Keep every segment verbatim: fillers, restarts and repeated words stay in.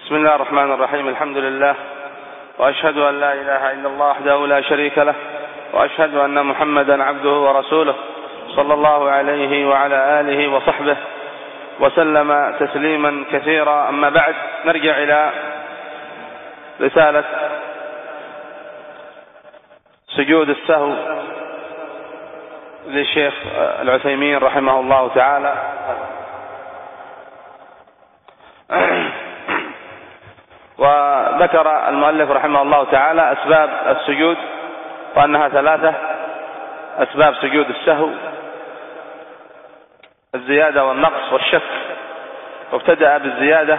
بسم الله الرحمن الرحيم. الحمد لله، وأشهد أن لا إله إلا الله وحده لا شريك له، وأشهد أن محمدا عبده ورسوله صلى الله عليه وعلى آله وصحبه وسلم تسليما كثيرا. أما بعد، نرجع إلى رسالة سجود السهو للشيخ العثيمين رحمه الله تعالى. وذكر المؤلف رحمه الله تعالى أسباب السجود، وأنها ثلاثة أسباب سجود السهو: الزيادة والنقص والشك. وابتدأ بالزيادة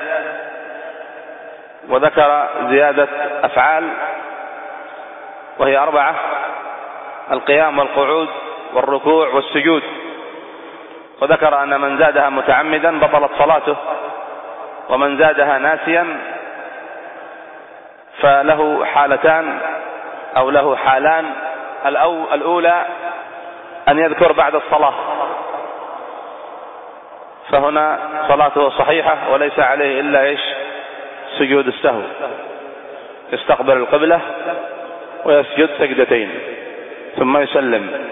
وذكر زيادة أفعال وهي أربعة: القيام والقعود والركوع والسجود. وذكر أن من زادها متعمدا بطلت صلاته، ومن زادها ناسيا فله حالتان أو له حالان. الأولى أن يذكر بعد الصلاة، فهنا صلاته صحيحة وليس عليه إلا إيش؟ سجود السهو، يستقبل القبلة ويسجد سجدتين ثم يسلم.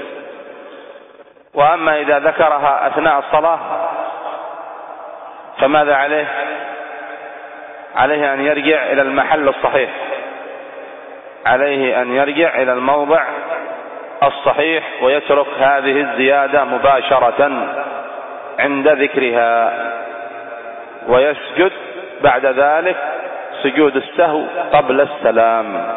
وأما إذا ذكرها أثناء الصلاة فماذا عليه؟ عليه أن يرجع إلى المحل الصحيح، عليه أن يرجع إلى الموضع الصحيح ويترك هذه الزيادة مباشرة عند ذكرها، ويسجد بعد ذلك سجود السهو قبل السلام.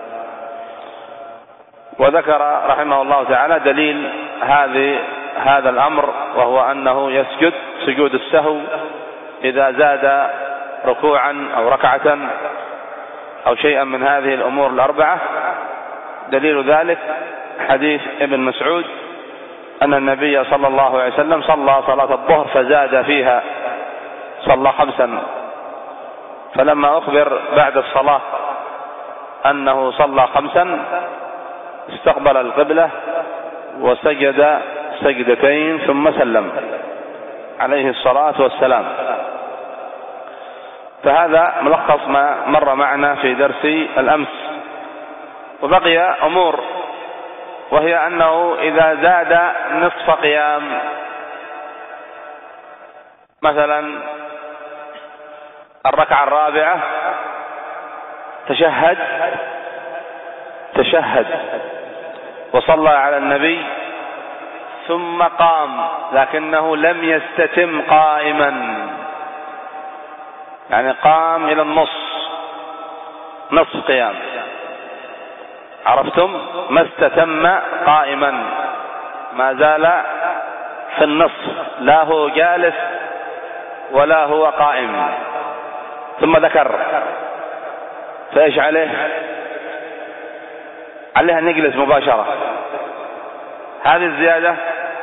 وذكر رحمه الله تعالى دليل هذه هذا الأمر، وهو أنه يسجد سجود السهو إذا زاد ركوعا أو ركعة أو شيئا من هذه الأمور الأربعة. دليل ذلك حديث ابن مسعود أن النبي صلى الله عليه وسلم صلى صلاة الظهر فزاد فيها، صلى خمسا، فلما أخبر بعد الصلاة أنه صلى خمسا استقبل القبلة وسجد سجدتين ثم سلم عليه الصلاة والسلام. فهذا ملخص ما مر معنا في درس الأمس. وبقي أمور، وهي أنه إذا زاد نصف قيام، مثلا الركعة الرابعة تشهد تشهد وصلى على النبي ثم قام، لكنه لم يستتم قائما، يعني قام إلى النص، نصف قيام، عرفتم؟ ما استتم قائما، ما زال في النصف، لا هو جالس ولا هو قائم، ثم ذكر، فإيش عليه؟ عليه أن يجلس مباشرة. هذه الزيادة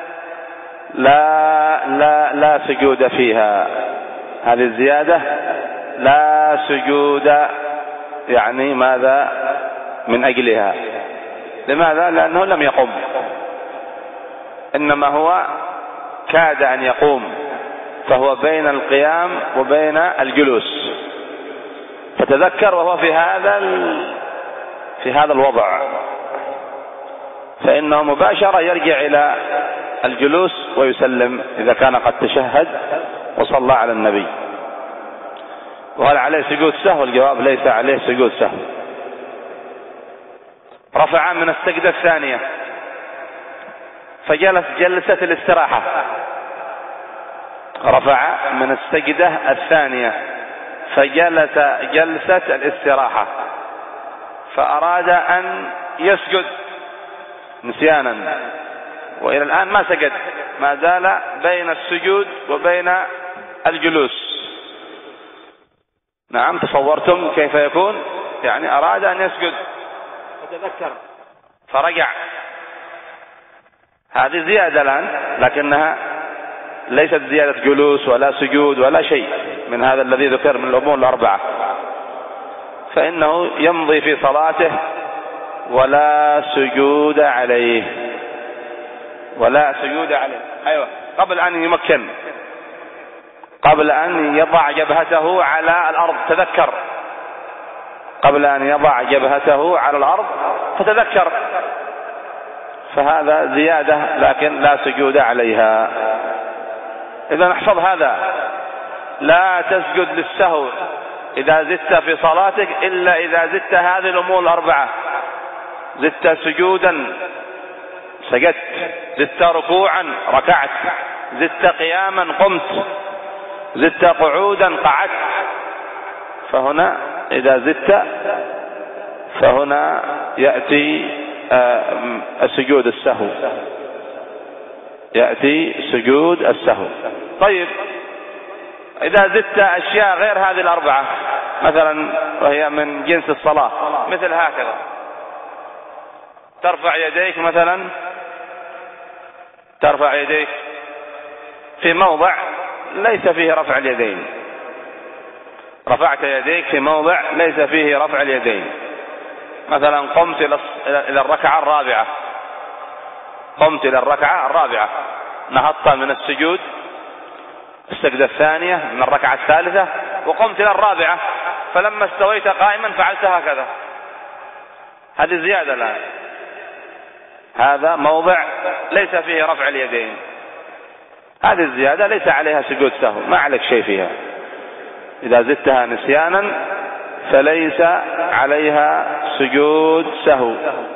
لا لا لا سجود فيها، هذه الزيادة لا سجود، يعني ماذا من أجلها؟ لماذا؟ لأنه لم يقم، إنما هو كاد أن يقوم، فهو بين القيام وبين الجلوس، فتذكر وهو في هذا في هذا الوضع، فإنه مباشرة يرجع إلى الجلوس ويسلم إذا كان قد تشهد وصلى على النبي. وهل عليه سجود سهو؟ الجواب: ليس عليه سجود سهو. رفع من السجدة الثانية فجلس جلسة الاستراحة، رفع من السجدة الثانية فجلس جلسة الاستراحة، فأراد أن يسجد نسيانا، وإلى الآن ما سجد، ما زال بين السجود وبين الجلوس. نعم، تصورتم كيف يكون؟ يعني أراد أن يسجد فتذكر فرجع. هذه زيادة الآن، لكنها ليست زيادة جلوس ولا سجود ولا شيء من هذا الذي ذكر من الأمور الأربعة، فإنه يمضي في صلاته ولا سجود عليه، ولا سجود عليه. أيوة، قبل أن يمكن قبل أن يضع جبهته على الأرض تذكر، قبل أن يضع جبهته على الأرض فتذكر، فهذا زيادة لكن لا سجود عليها. إذا نحفظ هذا، لا تسجد للسهو إذا زدت في صلاتك إلا إذا زدت هذه الأمور الأربعة: زدت سجودا سجدت، زدت ركوعا ركعت، زدت قياما قمت، زدت قعودا قعدت. فهنا إذا زدت فهنا يأتي سجود السهو، يأتي سجود السهو. طيب إذا زدت أشياء غير هذه الأربعة مثلا وهي من جنس الصلاة، مثل هكذا ترفع يديك مثلا، ترفع يديك في موضع ليس فيه رفع اليدين، رفعت يديك في موضع ليس فيه رفع اليدين، مثلا قمت إلى الركعة الرابعة، قمت إلى الركعة الرابعة، نهضت من السجود السجدة الثانية من الركعة الثالثة وقمت إلى الرابعة، فلما استويت قائما فعلت هكذا، هذه زيادة الآن، هذا موضع ليس فيه رفع اليدين، هذه الزيادة ليس عليها سجود سهو، ما عليك شيء فيها. إذا زدتها نسيانا فليس عليها سجود سهو،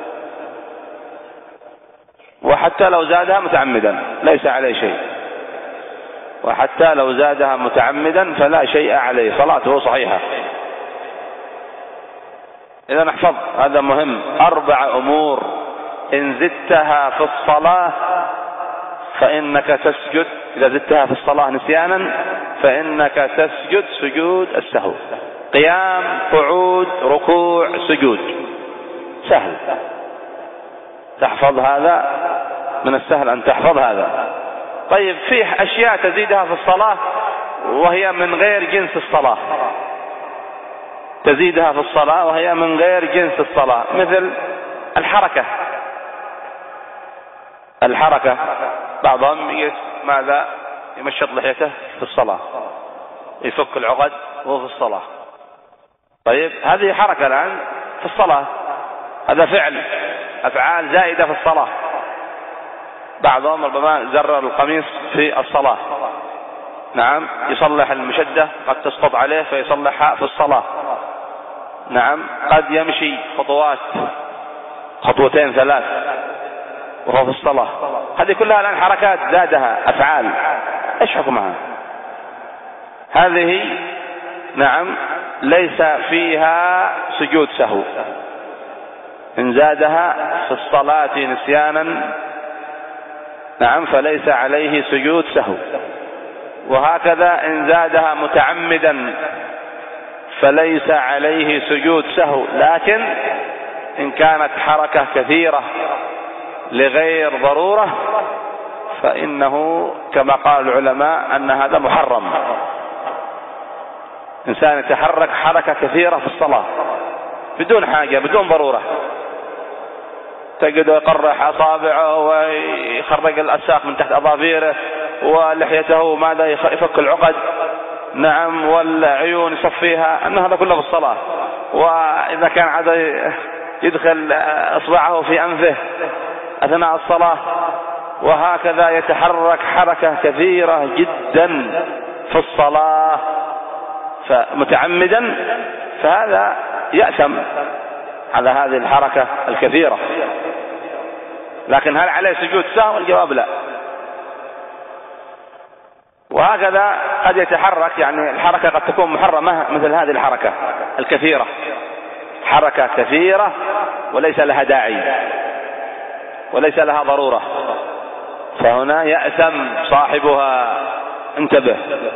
وحتى لو زادها متعمدا ليس عليه شيء، وحتى لو زادها متعمدا فلا شيء عليه، صلاته صحيحة. إذا نحفظ هذا مهم، أربع أمور إن زدتها في الصلاة فإنك تسجد، إذا زدتها في الصلاة نسيانا فإنك تسجد سجود السهو: قيام، قعود، ركوع، سجود. سهل تحفظ هذا، من السهل أن تحفظ هذا. طيب فيه أشياء تزيدها في الصلاة وهي من غير جنس الصلاة، تزيدها في الصلاة وهي من غير جنس الصلاة، مثل الحركة. الحركة بعضهم ماذا يمشط لحيته في الصلاة، يفك العقد وهو في الصلاة. طيب هذه حركة الآن في الصلاة، هذا فعل، أفعال زائدة في الصلاة. بعضهم ربما زرر القميص في الصلاة، نعم، يصلح المشدة قد تسقط عليه فيصلحها في الصلاة، نعم، قد يمشي خطوات خطوتين ثلاث وهو في الصلاة، هذه كلها الآن حركات زادها، أفعال، إيش حكمها؟ هذه نعم ليس فيها سجود سهو، إن زادها في الصلاة نسيانا نعم فليس عليه سجود سهو، وهكذا إن زادها متعمدا فليس عليه سجود سهو، لكن إن كانت حركة كثيرة لغير ضرورة فإنه كما قال العلماء أن هذا محرم. إنسان يتحرك حركة كثيرة في الصلاة بدون حاجة، بدون ضرورة، تجد يقرح أصابعه ويخرج الأساق من تحت أظافيره ولحيته ماذا يفك العقد، نعم، والعيون يصفيها، أن هذا كله في الصلاة. وإذا كان عاد يدخل أصبعه في أنفه أثناء الصلاة، وهكذا يتحرك حركة كثيرة جدا في الصلاة فمتعمدا، فهذا يأثم على هذه الحركة الكثيرة. لكن هل عليه سجود سهو؟ الجواب لا. وهكذا قد يتحرك، يعني الحركة قد تكون محرمة مثل هذه الحركة الكثيرة، حركة كثيرة وليس لها داعي وليس لها ضرورة، فهنا يأثم صاحبها. انتبه،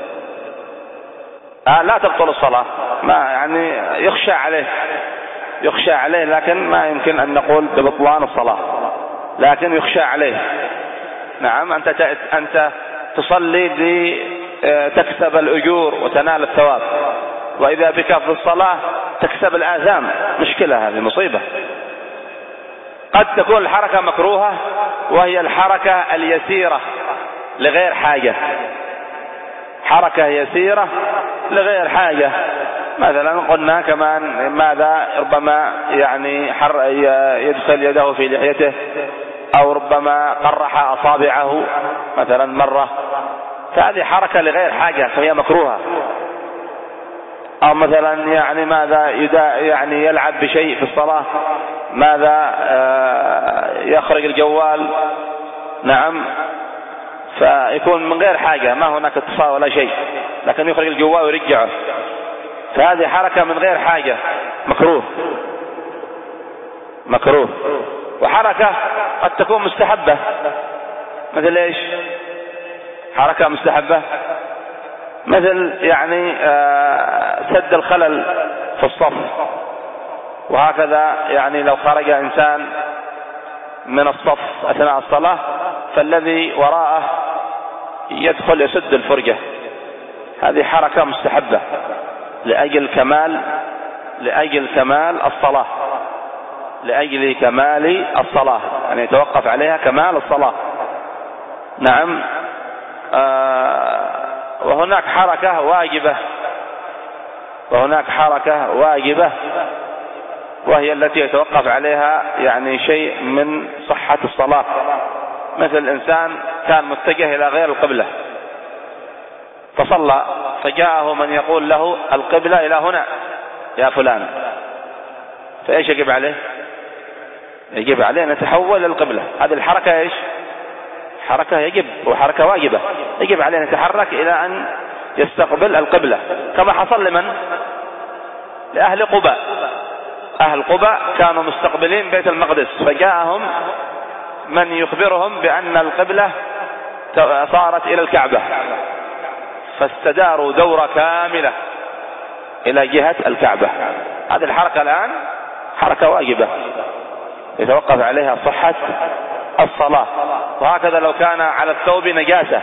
آه لا تبطل الصلاة، ما يعني يخشى عليه يخشى عليه لكن ما يمكن أن نقول ببطلان الصلاة، لكن يخشى عليه. نعم، أنت أنت تصلي لتكسب الأجور وتنال الثواب، وإذا بك في الصلاة تكسب الآثام، مشكلة، هذه مصيبة. قد تكون الحركة مكروهة وهي الحركة اليسيرة لغير حاجة، حركة يسيرة لغير حاجة. مثلا قلنا كمان ماذا ربما يعني حر يدخل يده في لحيته، أو ربما قرح أصابعه مثلا مرة، فهذه حركة لغير حاجة فهي مكروهة. أو مثلا يعني ماذا يعني يلعب بشيء في الصلاة، ماذا يخرج الجوال، نعم، فيكون من غير حاجة، ما هناك اتصال ولا شيء، لكن يخرج الجوال ويرجعه، فهذه حركة من غير حاجة مكروه مكروه. وحركة قد تكون مستحبة، مثل ايش؟ حركة مستحبة مثل يعني سد الخلل في الصف، وهكذا يعني لو خرج إنسان من الصف أثناء الصلاة فالذي وراءه يدخل يسد الفرجة، هذه حركة مستحبة لأجل كمال لأجل كمال الصلاة لأجل كمال الصلاة يعني يتوقف عليها كمال الصلاة. نعم. آه وهناك حركة واجبة وهناك حركة واجبة وهي التي يتوقف عليها يعني شيء من صحة الصلاة، مثل الإنسان كان متجه إلى غير القبلة فصلى، فجاءه من يقول له القبلة إلى هنا يا فلان، فإيش يجب عليه؟ يجب عليه أن يتحول للقبلة. هذه الحركة إيش؟ حركة يجب وحركة واجبة، يجب عليه أن يتحرك إلى أن يستقبل القبلة، كما حصل لمن؟ لأهل قباء. أهل قباء كانوا مستقبلين بيت المقدس، فجاءهم من يخبرهم بأن القبلة صارت إلى الكعبة، فاستداروا دورة كاملة إلى جهة الكعبة. هذه الحركة الآن حركة واجبة يتوقف عليها صحة الصلاة. وهكذا لو كان على الثوب نجاسة،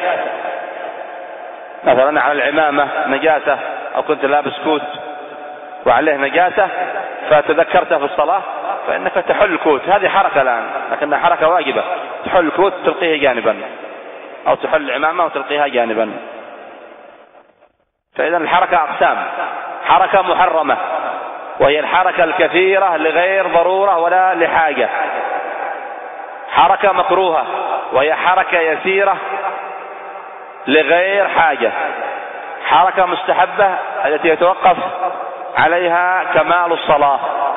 مثلا على العمامة نجاسة، أو كنت لابس كوت وعليه نجاسة فتذكرتها في الصلاة، فإنك تحل الكوت. هذه حركة الآن لكنها حركة واجبة، تحل الكوت تلقيه جانبا، أو تحل العمامة وتلقيها جانبا. فإذا الحركة أقسام: حركة محرمة وهي الحركة الكثيرة لغير ضرورة ولا لحاجة، حركة مكروهة وهي حركة يسيرة لغير حاجة، حركة مستحبة التي يتوقف عليها كمال الصلاة،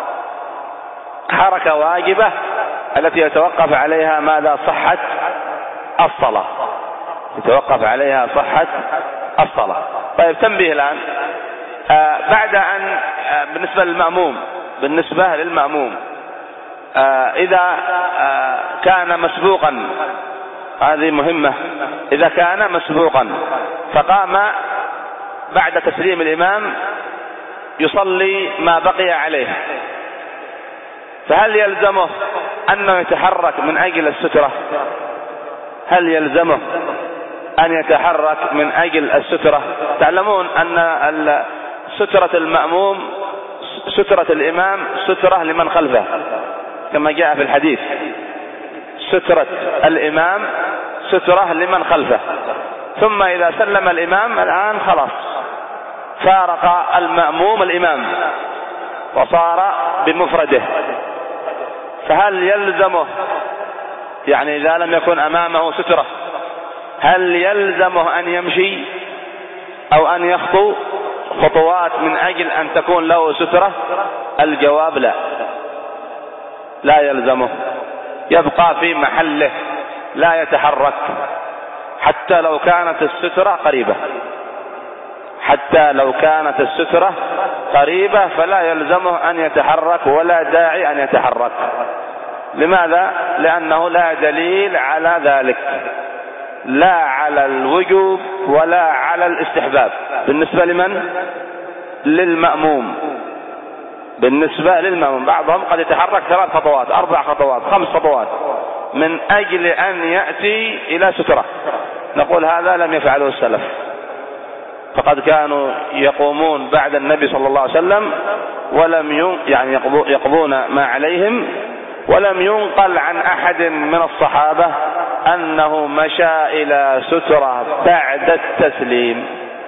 حركة واجبة التي يتوقف عليها ماذا؟ صحة الصلاة، يتوقف عليها صحة الصلاة. طيب تنبيه الآن آه بعد أن آه بالنسبة للمأموم بالنسبة للمأموم آه إذا آه كان مسبوقا، هذه مهمة، إذا كان مسبوقا فقام بعد تسليم الإمام يصلي ما بقي عليه، فهل يلزمه أنه يتحرك من أجل السترة؟ هل يلزمه أن يتحرك من أجل السترة؟ تعلمون أن سترة المأموم سترة الإمام سترة لمن خلفه كما جاء في الحديث، سترة الإمام سترة لمن خلفه، ثم إذا سلم الإمام الآن خلاص فارق المأموم الإمام وصار بمفرده، فهل يلزمه يعني إذا لم يكن أمامه سترة هل يلزمه أن يمشي أو أن يخطو خطوات من أجل أن تكون له سترة؟ الجواب لا، لا يلزمه، يبقى في محله لا يتحرك حتى لو كانت السترة قريبة، حتى لو كانت السترة قريبة فلا يلزمه أن يتحرك ولا داعي أن يتحرك. لماذا؟ لأنه لا دليل على ذلك، لا على الوجوب ولا على الاستحباب. بالنسبة لمن؟ للمأموم، بالنسبة للمأموم بعضهم قد يتحرك ثلاث خطوات أربع خطوات خمس خطوات من أجل أن يأتي إلى سترة، نقول هذا لم يفعله السلف، فقد كانوا يقومون بعد النبي صلى الله عليه وسلم ولم يعني يقضون ما عليهم، ولم ينقل عن أحد من الصحابة أنه مشى إلى سترة بعد التسليم،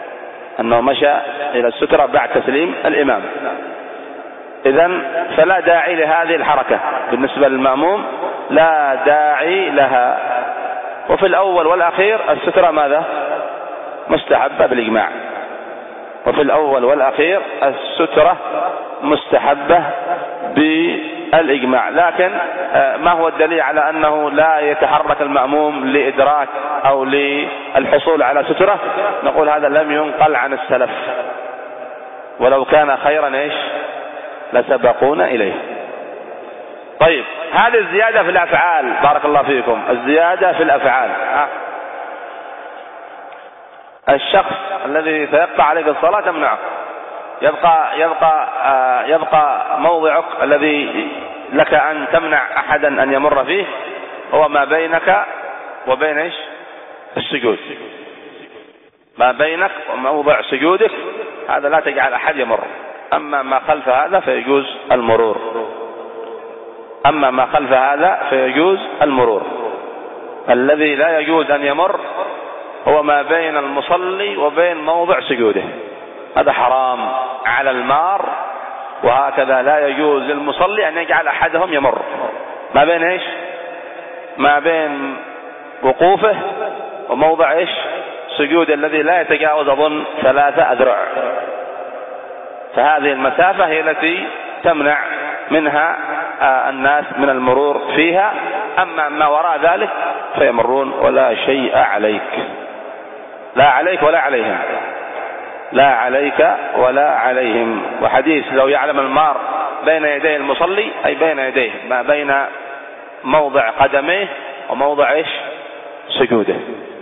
أنه مشى إلى السترة بعد تسليم الإمام. إذن فلا داعي لهذه الحركة بالنسبة للمأموم، لا داعي لها. وفي الأول والأخير السترة ماذا؟ مستحبة بالإجماع. وفي الأول والأخير السترة مستحبة بالإجماع. لكن ما هو الدليل على أنه لا يتحرك المأموم لإدراك أو للحصول على سترة؟ نقول هذا لم ينقل عن السلف، ولو كان خيرا إيش لسبقونا إليه. طيب، هذه الزيادة في الأفعال. بارك الله فيكم. الزيادة في الأفعال، الشخص الذي سيقطع عليك الصلاة تمنعه، يبقى يبقى آه يبقى موضعك الذي لك أن تمنع أحدا أن يمر فيه هو ما بينك وبين إيش السجود، ما بينك وموضع سجودك هذا لا تجعل أحد يمر. أما ما خلف هذا فيجوز المرور، أما ما خلف هذا فيجوز المرور. الذي لا يجوز أن يمر هو ما بين المصلي وبين موضع سجوده، هذا حرام على المار. وهكذا لا يجوز للمصلي أن يجعل أحدهم يمر ما بين إيش ما بين وقوفه وموضع إيش سجود الذي لا يتجاوز أظن ثلاثة أذرع. فهذه المسافة هي التي تمنع منها الناس من المرور فيها. أما ما وراء ذلك فيمرون ولا شيء عليك، لا عليك ولا عليهم، لا عليك ولا عليهم. وحديث لو يعلم المار بين يدي المصلي أي بين يديه ما بين موضع قدميه وموضع إيش سجوده.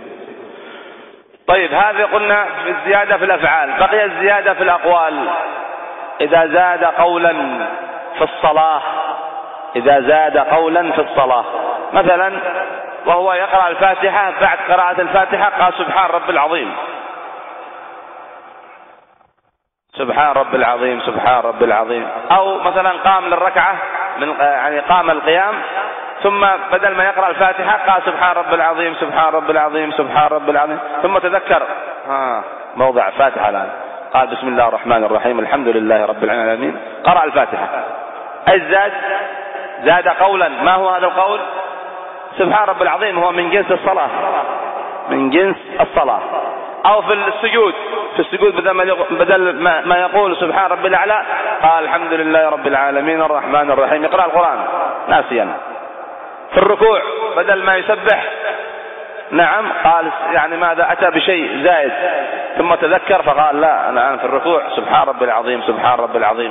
طيب، هذه قلنا في الزيادة في الأفعال. بقي الزيادة في الأقوال. إذا زاد قولا في الصلاة، إذا زاد قولا في الصلاة مثلا وهو يقرأ الفاتحة، بعد قراءة الفاتحة قال سبحان رب العظيم، سبحان رب العظيم، سبحان رب العظيم. أو مثلا قام للركعة من يعني قام القيام ثم بدل ما يقرأ الفاتحة قال سبحان رب العظيم، سبحان رب العظيم، سبحان رب العظيم، ثم تذكر ها موضع فاتحة الآن قال بسم الله الرحمن الرحيم الحمد لله رب العالمين، قرأ الفاتحة. أي زاد زاد قولا. ما هو هذا القول؟ سبحان رب العظيم هو من جنس الصلاة، من جنس الصلاة. أو في السجود، في السجود بدل ما يقول سبحان رب الأعلى قال الحمد لله رب العالمين الرحمن الرحيم، يقرأ القرآن ناسيا. في الركوع بدل ما يسبح نعم قال يعني ماذا أتى بشيء زائد ثم تذكر فقال لا أنا الآن في الركوع سبحان رب العظيم، سبحان رب العظيم.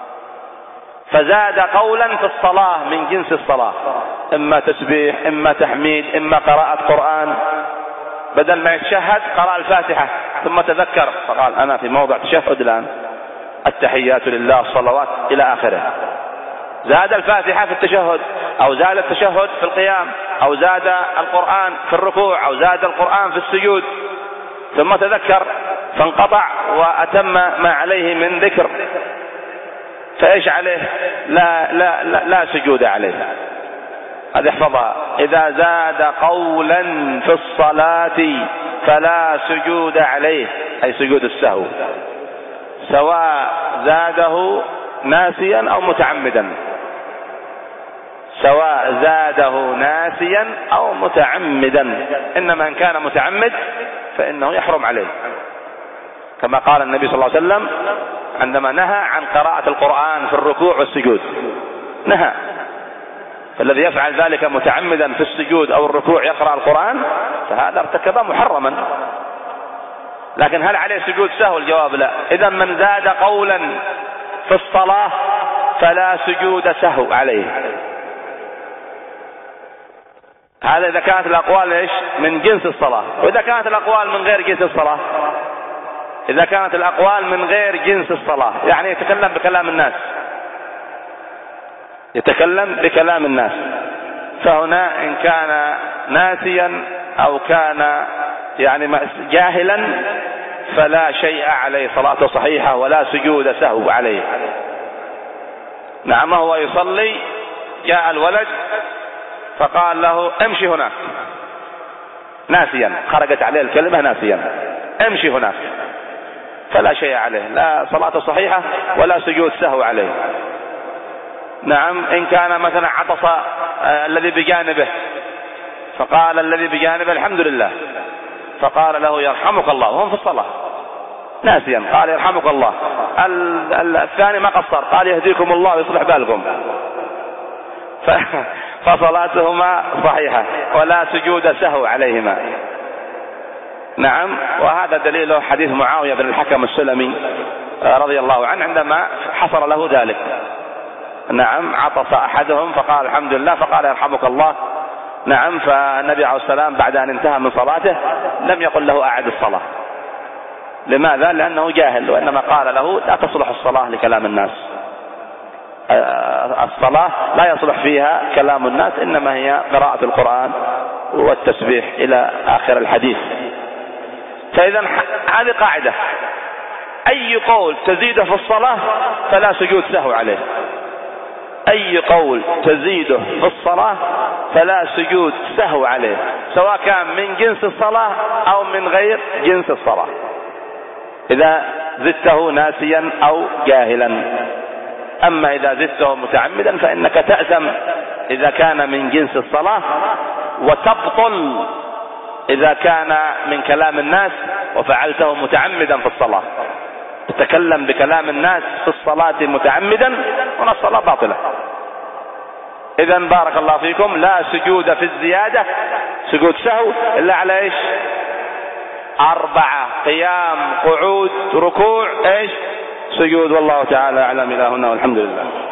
فزاد قولا في الصلاة من جنس الصلاة، إما تسبيح إما تحميد إما قراءة قرآن. بدل ما يتشهد قرأ الفاتحة ثم تذكر فقال أنا في موضع تشهد الآن، التحيات لله الصلوات إلى آخره. زاد الفاتحة في التشهد، أو زاد التشهد في القيام، أو زاد القرآن في الركوع، أو زاد القرآن في السجود، ثم تذكر فانقطع وأتم ما عليه من ذكر، فإيش عليه؟ لا, لا, لا, لا سجود عليه. هذه احفظها. إذا زاد قولا في الصلاة فلا سجود عليه، أي سجود السهو، سواء زاده ناسيا أو متعمدا، سواء زاده ناسيا أو متعمدا. إنما إن كان متعمد فإنه يحرم عليه، كما قال النبي صلى الله عليه وسلم عندما نهى عن قراءة القرآن في الركوع والسجود، نهى. فالذي يفعل ذلك متعمدا في السجود أو الركوع يقرأ القرآن فهذا ارتكب محرما. لكن هل عليه سجود سهو؟ الجواب لا. إذا من زاد قولا في الصلاة فلا سجود سهو عليه. هذا إذا كانت الأقوال إيش من جنس الصلاة. وإذا كانت الأقوال من غير جنس الصلاة، إذا كانت الأقوال من غير جنس الصلاة يعني يتكلم بكلام الناس، يتكلم بكلام الناس، فهنا إن كان ناسيا أو كان يعني جاهلا فلا شيء عليه، صلاته صحيحة ولا سجود سهو عليه. نعم، هو يصلي جاء الولد فقال له امشي هناك، ناسيا، خرجت عليه الكلمة ناسيا، امشي هناك. فلا شيء عليه، لا صلاة صحيحة ولا سجود سهو عليه. نعم، إن كان مثلا عطس آه الذي بجانبه فقال الذي بجانبه الحمد لله، فقال له يرحمك الله وهم في الصلاة ناسيا، قال يرحمك الله. الثاني ما قصر، قال يهديكم الله ويصلح بالكم، فصلاتهما صحيحة ولا سجود سهو عليهما. نعم، وهذا دليل حديث معاوية بن الحكم السلمي رضي الله عنه عندما حصل له ذلك. نعم، عطس أحدهم فقال الحمد لله، فقال يرحمك الله. نعم، فالنبي عليه السلام بعد أن انتهى من صلاته لم يقل له أعد الصلاة. لماذا؟ لأنه جاهل، وإنما قال له لا تصلح الصلاة لكلام الناس، الصلاة لا يصلح فيها كلام الناس، إنما هي قراءة القرآن والتسبيح إلى آخر الحديث. فإذا هذه قاعدة، أي قول تزيده في الصلاة فلا سجود سهو عليه، أي قول تزيده في الصلاة فلا سجود سهو عليه، سواء كان من جنس الصلاة أو من غير جنس الصلاة، إذا زدته ناسيا أو جاهلا. أما إذا زدته متعمدا فإنك تأثم إذا كان من جنس الصلاة، وتبطل إذا كان من كلام الناس وفعلته متعمدا في الصلاة. تتكلم بكلام الناس في الصلاة متعمدا والصلاة باطلة. إذا بارك الله فيكم، لا سجود في الزيادة سجود سهو إلا على إيش؟ أربعة: قيام، قعود، ركوع، إيش؟ سجود. والله تعالى أعلم. إلى هنا والحمد لله.